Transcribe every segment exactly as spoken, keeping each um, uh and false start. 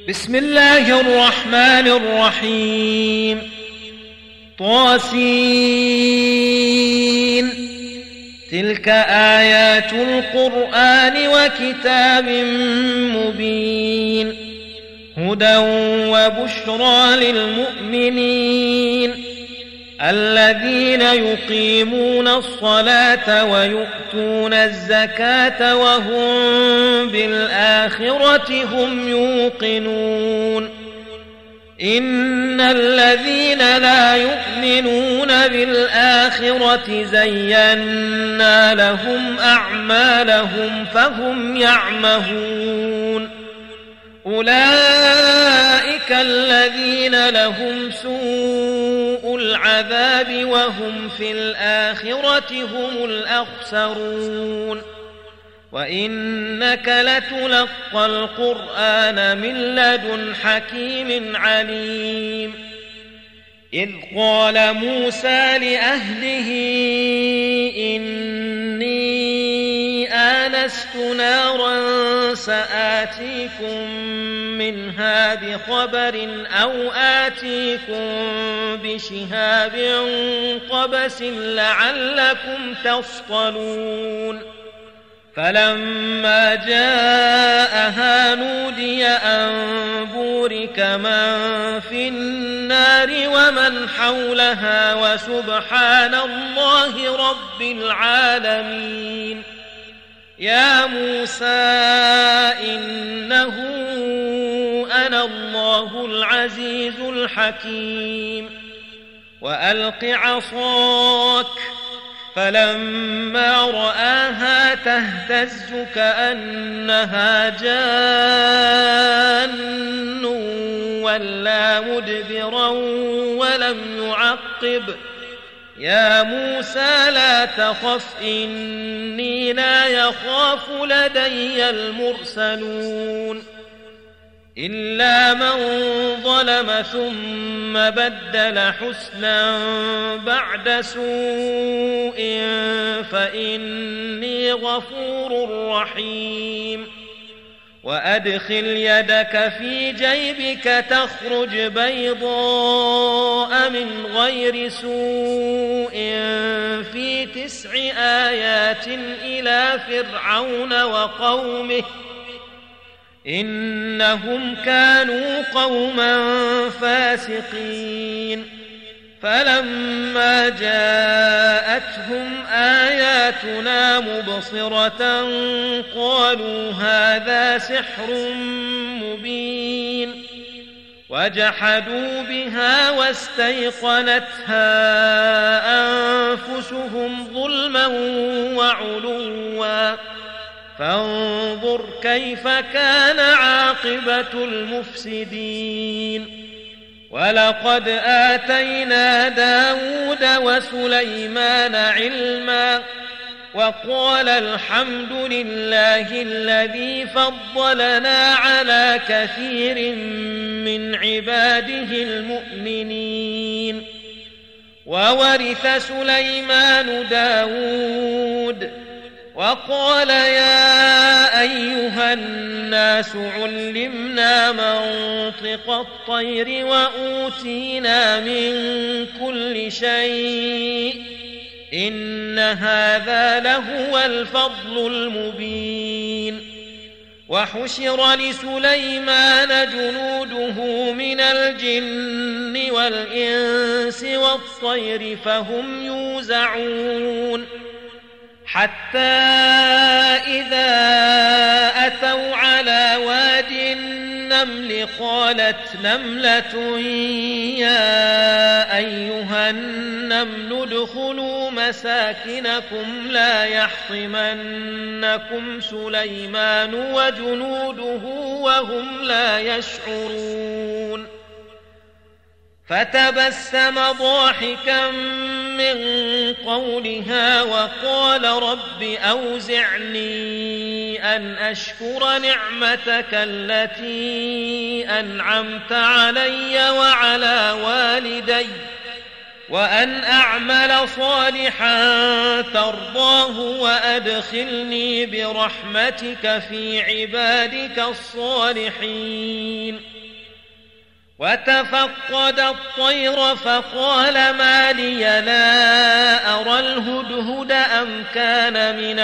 بسم الله الرحمن الرحيم. طاسين. تلك آيات القرآن وكتاب مبين، هدى وبشرى للمؤمنين الذين يقيمون الصلاة ويؤتون الزكاة وهم بالآخرة هم يوقنون. إن الذين لا يؤمنون بالآخرة زينا لهم أعمالهم فهم يعمهون. أولئك الذين لهم سوء العذاب وهم في الآخرة هم الأخسرون. وإنك لتلقى القرآن من لدن حكيم عليم. إذ قال موسى لأهله إني آنست نارا سآتيكم منها بخبر أو آتيكم بشهاب قبس لعلكم تصطلون. فلما جاءها نودي أن بورك من في النار ومن حولها وسبحان الله رب العالمين. يا موسى إنه أنا الله العزيز الحكيم. وألق عصاك. فلما رآها تهتز كأنها جان ولا مدبرا ولم يعقب. يا موسى لا تخف إني لا يخاف لدي المرسلون. إلا من ظلم ثم بدل حسنا بعد سوء فإني غفور رحيم. وأدخل يدك في جيبك تخرج بيضاء من غير سوء في تسع آيات إلى فرعون وقومه إنهم كانوا قوما فاسقين. فلما جاءتهم آياتنا مبصرة قالوا هذا سحر مبين. وجحدوا بها واستيقنتها أنفسهم ظلما وعلوا. فانظر كيف كان عاقبة المفسدين. ولقد آتينا داود وسليمان علما وقال الحمد لله الذي فضلنا على كثير من عباده المؤمنين. وورث سليمان داود وقال يا أيها الناس علمنا منطق الطير وأوتينا من كل شيء إن هذا لهو الفضل المبين. وحشر لسليمان جنوده من الجن والإنس والطير فهم يوزعون. حتى إذا أتوا على واد النمل قالت نملة يا أيها النمل ادخلوا مساكنكم لا يحطمنكم سليمان وجنوده وهم لا يشعرون. فتبسم ضاحكا من قولها وقال رب أوزعني أن أشكر نعمتك التي أنعمت علي وعلى والدي وأن أعمل صالحا ترضاه وأدخلني برحمتك في عبادك الصالحين. وتفقد الطير فقال ما لي لا أرى الهدهد أم كان من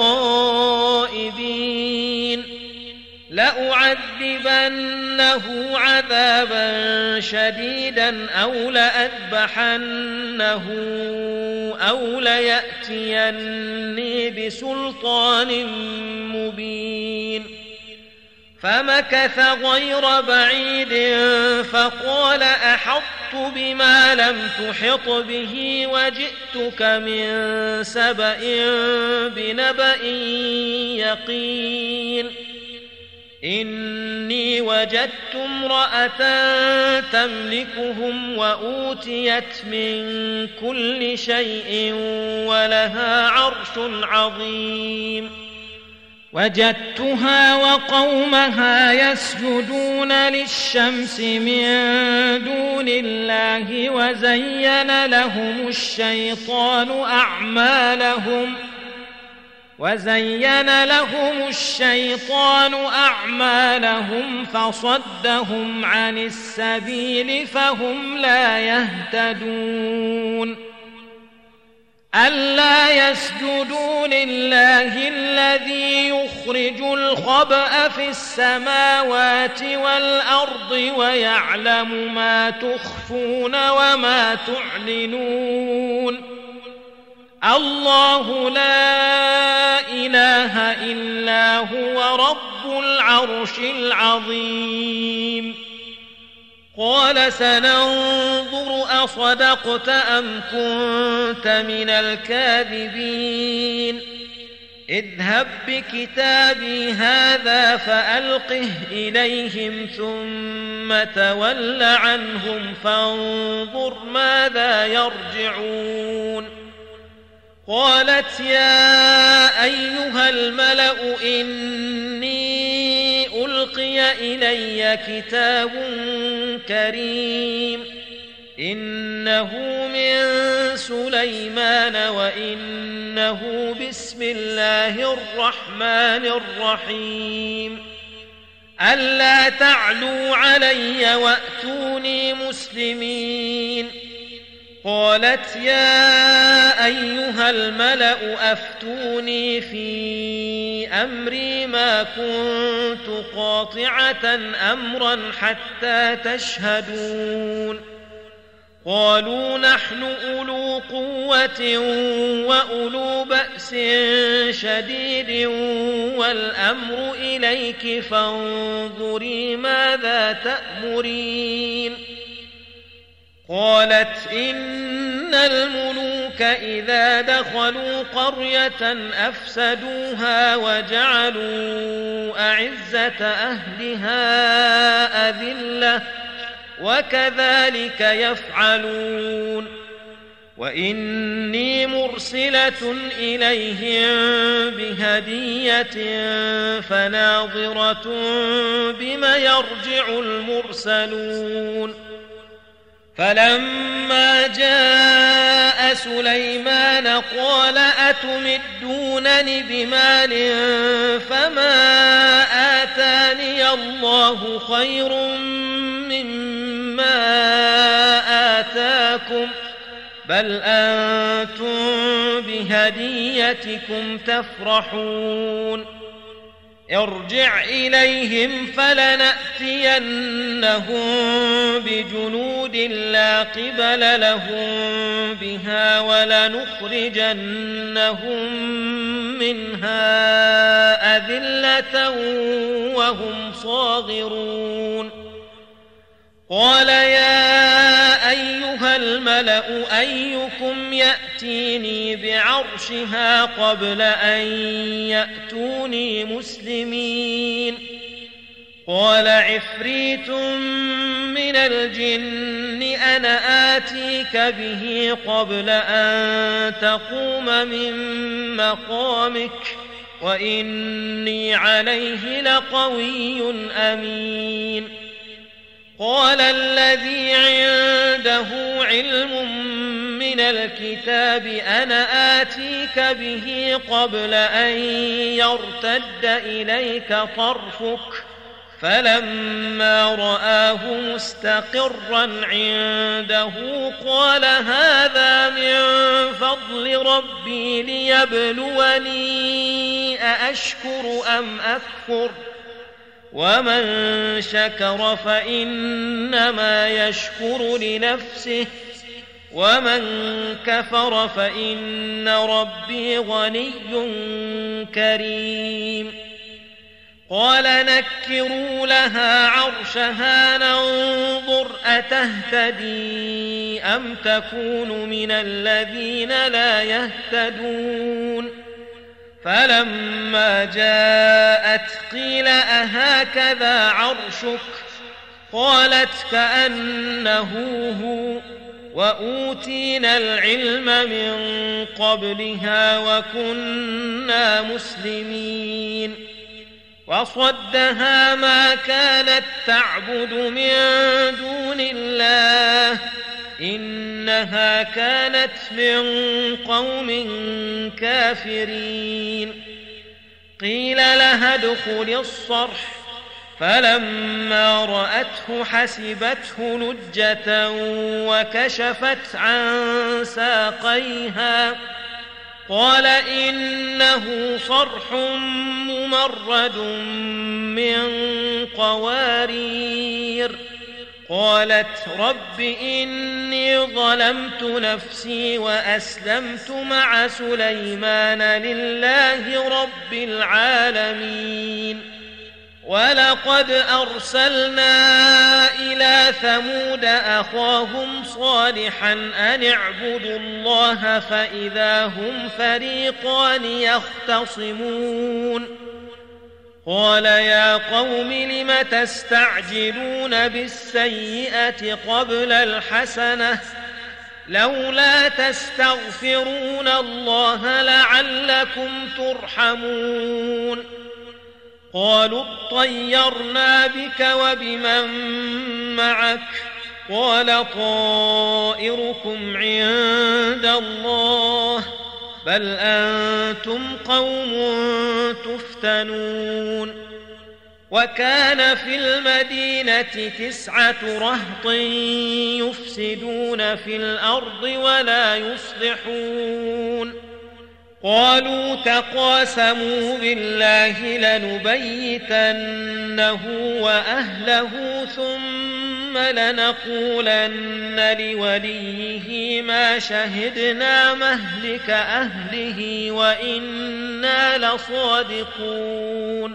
الغائبين لأعذبنه عذابا شديدا أو لأذبحنه أو ليأتيني بسلطان مبين فمكث غير بعيد فقال أحطت بما لم تحط به وجئتك من سبأ بنبأ يقين إني وجدت امرأة تملكهم وأوتيت من كل شيء ولها عرش عظيم وجدتها وقومها يسجدون للشمس من دون الله وزين لهم الشيطان أعمالهم وزين لهم الشيطان أعمالهم فصدهم عن السبيل فهم لا يهتدون ألا يسجدوا لله الذي يخرج الخبأ في السماوات والأرض ويعلم ما تخفون وما تعلنون الله لا إله إلا هو رب العرش العظيم قال سننظر أصدقت أم كنت من الكاذبين اذهب بكتابي هذا فألقه إليهم ثم تول عنهم فانظر ماذا يرجعون قالت يا أيها الملأ إني ألقي إلي كتاب كريم إنه من سليمان وإنه بسم الله الرحمن الرحيم ألا تعلوا علي وأتوني مسلمين قالت يا أيها الملأ أفتوني في أمري ما كنت قاطعة أمرا حتى تشهدون قالوا نحن أولو قوة وأولو بأس شديد والأمر إليك فانظري ماذا تأمرين قالت إن الملوك إذا دخلوا قرية أفسدوها وجعلوا أعزة أهلها أذلة وكذلك يفعلون وإني مرسلة إليهم بهدية فناظرة بما يرجع المرسلون فلما جاء سليمان قال أتمدونني بمال فما آتاني الله خير مما آتاكم بل أنتم بهديتكم تفرحون ارجع إليهم فلنأتينهم بجنود لا قبل لهم بها ولنخرجنهم منها أذلة وهم صاغرون قال يا أيها الملأ أيكم يأتيني بعرشها قبل أن يأتوني مسلمين قال عفريت من الجن أنا آتيك به قبل أن تقوم من مقامك وإني عليه لقوي أمين قال الذي عنده علم من الكتاب أنا آتيك به قبل أن يرتد إليك طرفك فلما رآه مستقرا عنده قال هذا من فضل ربي ليبلوني أأشكر أم أكفر ومن شكر فإنما يشكر لنفسه ومن كفر فإن ربي غني كريم. قال نكروا لها عرشها ننظر أتهتدي أم تكون من الذين لا يهتدون. فلما جاءت قيل أهكذا عرشك قالت كأنه هو وأوتينا العلم من قبلها وكنا مسلمين. وصدها ما كانت تعبد من دون الله إنها كانت من قوم كافرين. قيل لها ادخل الصرح فلما رأته حسبته لجة وكشفت عن ساقيها قال إنه صرح ممرد من قوارير. قالت رب إني ظلمت نفسي وأسلمت مع سليمان لله رب العالمين. ولقد أرسلنا إلى ثمود أخاهم صالحا أن اعبدوا الله فإذا هم فريقان يختصمون. قال يا قوم لم تستعجلون بالسيئة قبل الحسنة لولا تستغفرون الله لعلكم ترحمون. قالوا اطيرنا بك وبمن معك قال طائركم عند الله بل أنتم قوم تفتنون. وكان في المدينة تسعة رهط يفسدون في الأرض ولا يصلحون. قالوا تقاسموا بالله لنبيتنه وأهله ثم لنقولن لوليه ما شهدنا مهلك أهله وإنا لصادقون.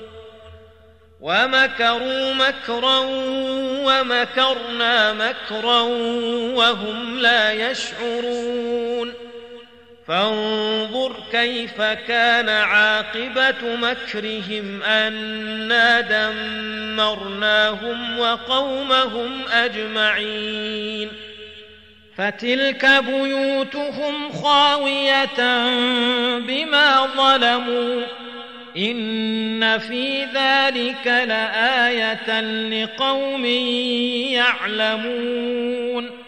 ومكروا مكرا ومكرنا مكرا وهم لا يشعرون. فانظر كيف كان عاقبة مكرهم أنا دمرناهم وقومهم أجمعين. فتلك بيوتهم خاوية بما ظلموا إن في ذلك لآية لقوم يعلمون.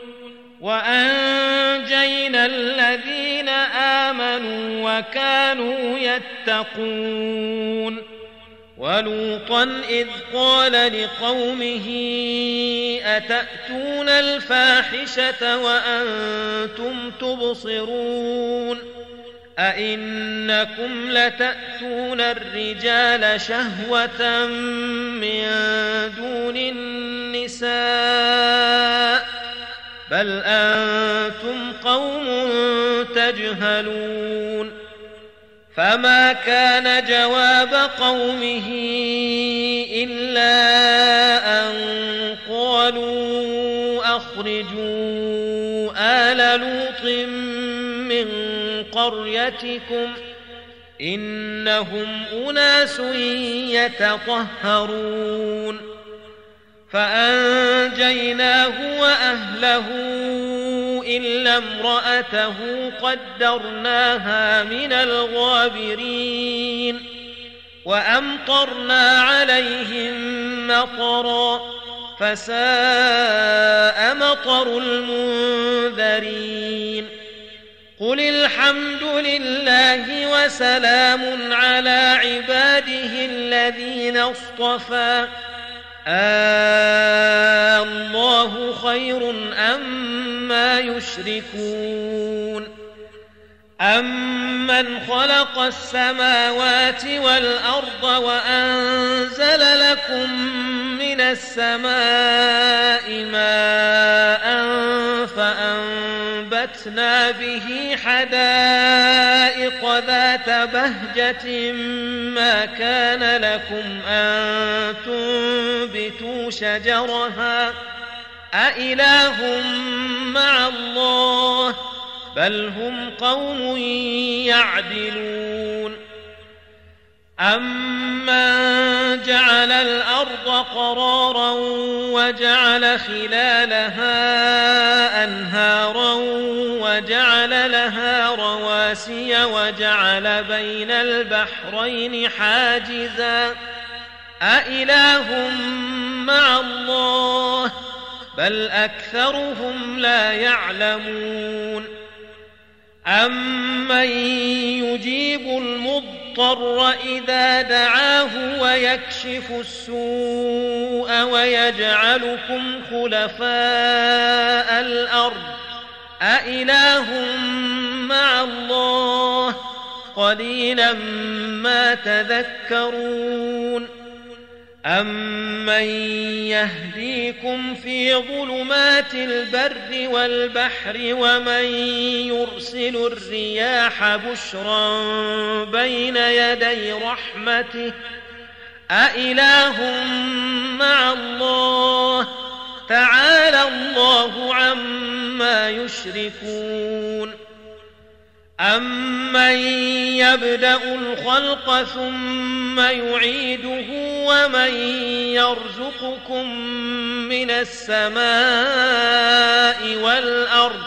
وأنجينا الذين آمنوا وكانوا يتقون. ولوطا إذ قال لقومه أتأتون الفاحشة وأنتم تبصرون أئنكم لتأتون الرجال شهوة من دون النساء بل أنتم قوم تجهلون. فما كان جواب قومه إلا أن قالوا أخرجوا آل لوط من قريتكم إنهم أناس يتطهرون. فأنجيناه وأهله إلا امرأته قدرناها من الغابرين. وأمطرنا عليهم مطرا فساء مطر المنذرين. قل الحمد لله وسلام على عباده الذين اصطفى آه الله خير أما يشركون أمن خلق السماوات والأرض وأنزل لكم من السماء ماء فأنبتنا به حدائق ذات بهجة ما كان لكم أن تنبتوا شجرها أإله مع الله بل هم قوم يعدلون أمن جعل الأرض قرارا وجعل خلالها أنهارا وجعل لها رواسي وجعل بين البحرين حاجزا أإله مع الله بل أكثرهم لا يعلمون أمن يجيب المضطر إذا دعاه ويكشف السوء ويجعلكم خلفاء الأرض أإله مع الله قليلا ما تذكرون أمن يهديكم في ظلمات البر والبحر ومن يرسل الرياح بشرا بين يدي رحمته أإله مع الله تعالى الله عما يشركون أمن يبدأ الخلق ثم يعيده ومن يرزقكم من السماء والأرض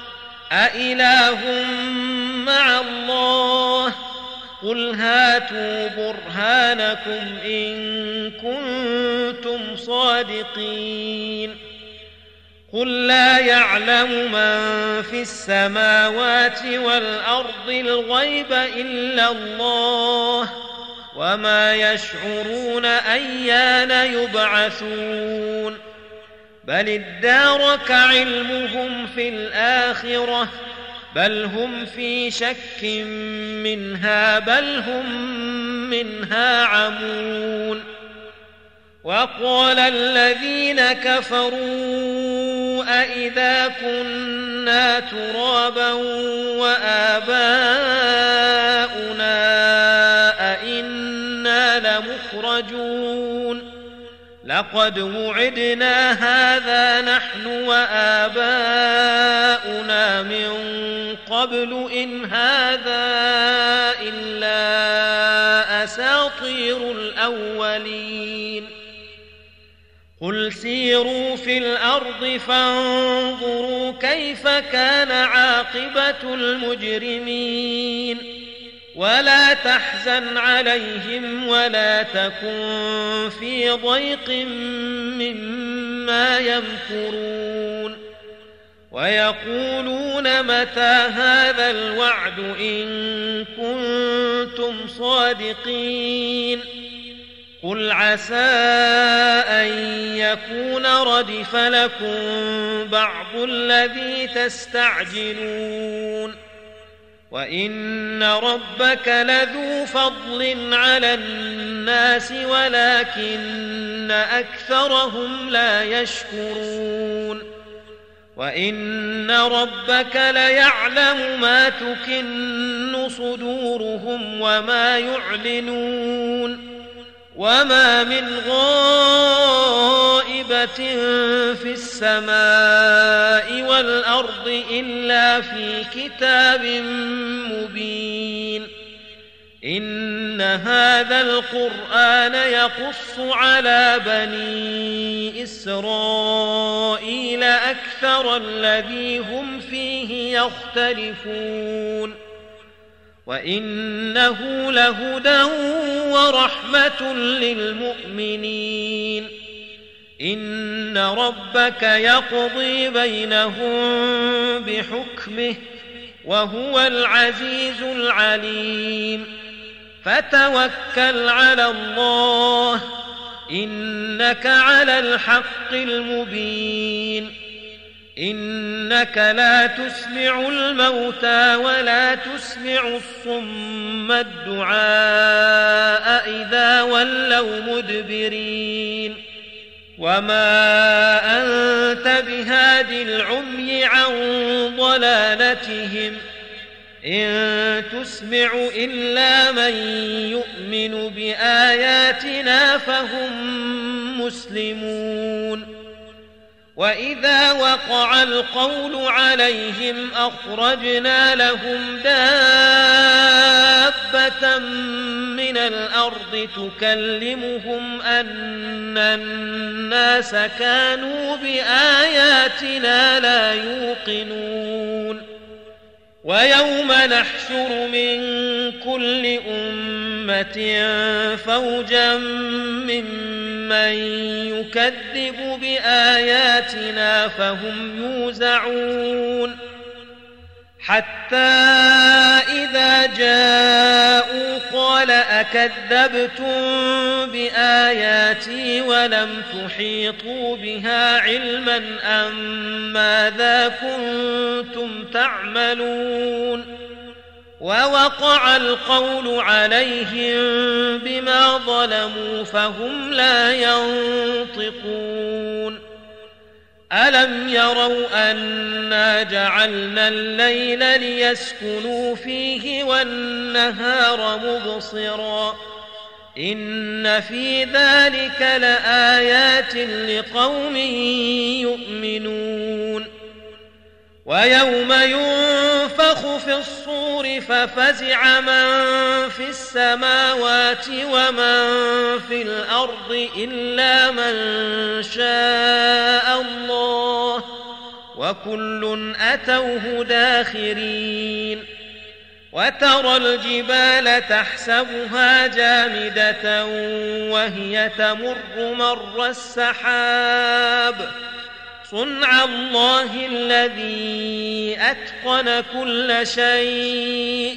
أإله مع الله قل هاتوا برهانكم إن كنتم صادقين قل لا يعلم من في السماوات والأرض الغيب إلا الله وما يشعرون أيان يبعثون بل ادارك علمهم في الآخرة بل هم في شك منها بل هم منها عمون وقال الذين كفروا أئذا كنا ترابا وآباؤنا أئنا لمخرجون لقد وعدنا هذا نحن وآباؤنا من قبل إن هذا إلا أساطير الأولين قل سيروا في الأرض فانظروا كيف كان عاقبة المجرمين ولا تحزن عليهم ولا تكن في ضيق مما يمكرون ويقولون متى هذا الوعد إن كنتم صادقين قل عسى أن يكون ردف لكم بعض الذي تستعجلون وإن ربك لذو فضل على الناس ولكن أكثرهم لا يشكرون وإن ربك ليعلم ما تكن صدورهم وما يعلنون وما من غائبة في السماء والأرض إلا في كتاب مبين إن هذا القرآن يقص على بني إسرائيل أكثر الذي هم فيه يختلفون وإنه لهدى ورحمة للمؤمنين إن ربك يقضي بينهم بحكمه وهو العزيز العليم فتوكل على الله إنك على الحق المبين إنك لا تسمع الموتى ولا تسمع الصم الدعاء إذا ولوا مدبرين وما أنت بهاد العمي عن ضلالتهم إن تسمع إلا من يؤمن بآياتنا فهم مسلمون وإذا وقع القول عليهم أخرجنا لهم دابة من الأرض تكلمهم أن الناس كانوا بآياتنا لا يوقنون ويوم نحشر من كل أمة فوجا ممن يكذب بآياتنا فهم يوزعون حتى إذا جاءوا قال أكذبتم بآياتي ولم تحيطوا بها علما أم ماذا كنتم تعملون ووقع القول عليهم بما ظلموا فهم لا ينطقون ألم يروا أنا جعلنا الليل ليسكنوا فيه والنهار مبصرا إن في ذلك لآيات لقوم يؤمنون ويوم ينفخ في الصور ففزع من في السماوات ومن في الأرض إلا من شاء الله وكل أتوه داخرين وترى الجبال تحسبها جامدة وهي تمر مر السحاب صنع الله الذي أتقن كل شيء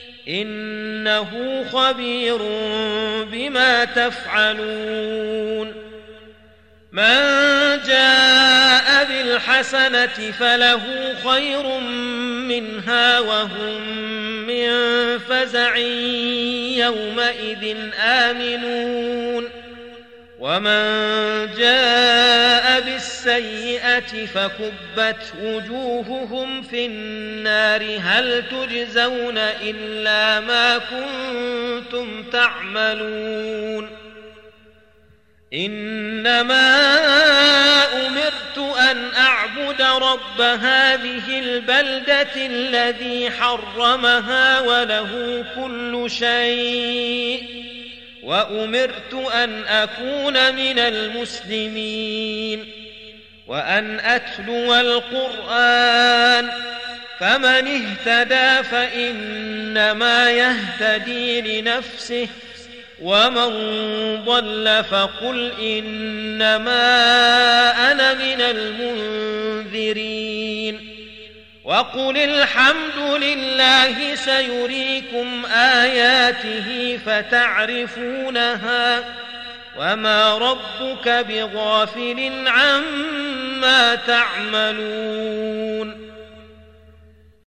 إنه خبير بما تفعلون من جاء بالحسنة فله خير منها وهم من فزع يومئذ آمنون ومن جاء بالسيئة فكبت وجوههم في النار هل تجزون إلا ما كنتم تعملون إنما أمرت أن أعبد رب هذه البلدة الذي حرمها وله كل شيء وأمرت أن أكون من المسلمين وأن أتلو القرآن فمن اهتدى فإنما يهتدي لنفسه ومن ضل فقل إنما أنا من المنذرين وقل الحمد لله سيريكم آياته فتعرفونها وما ربك بغافل عما تعملون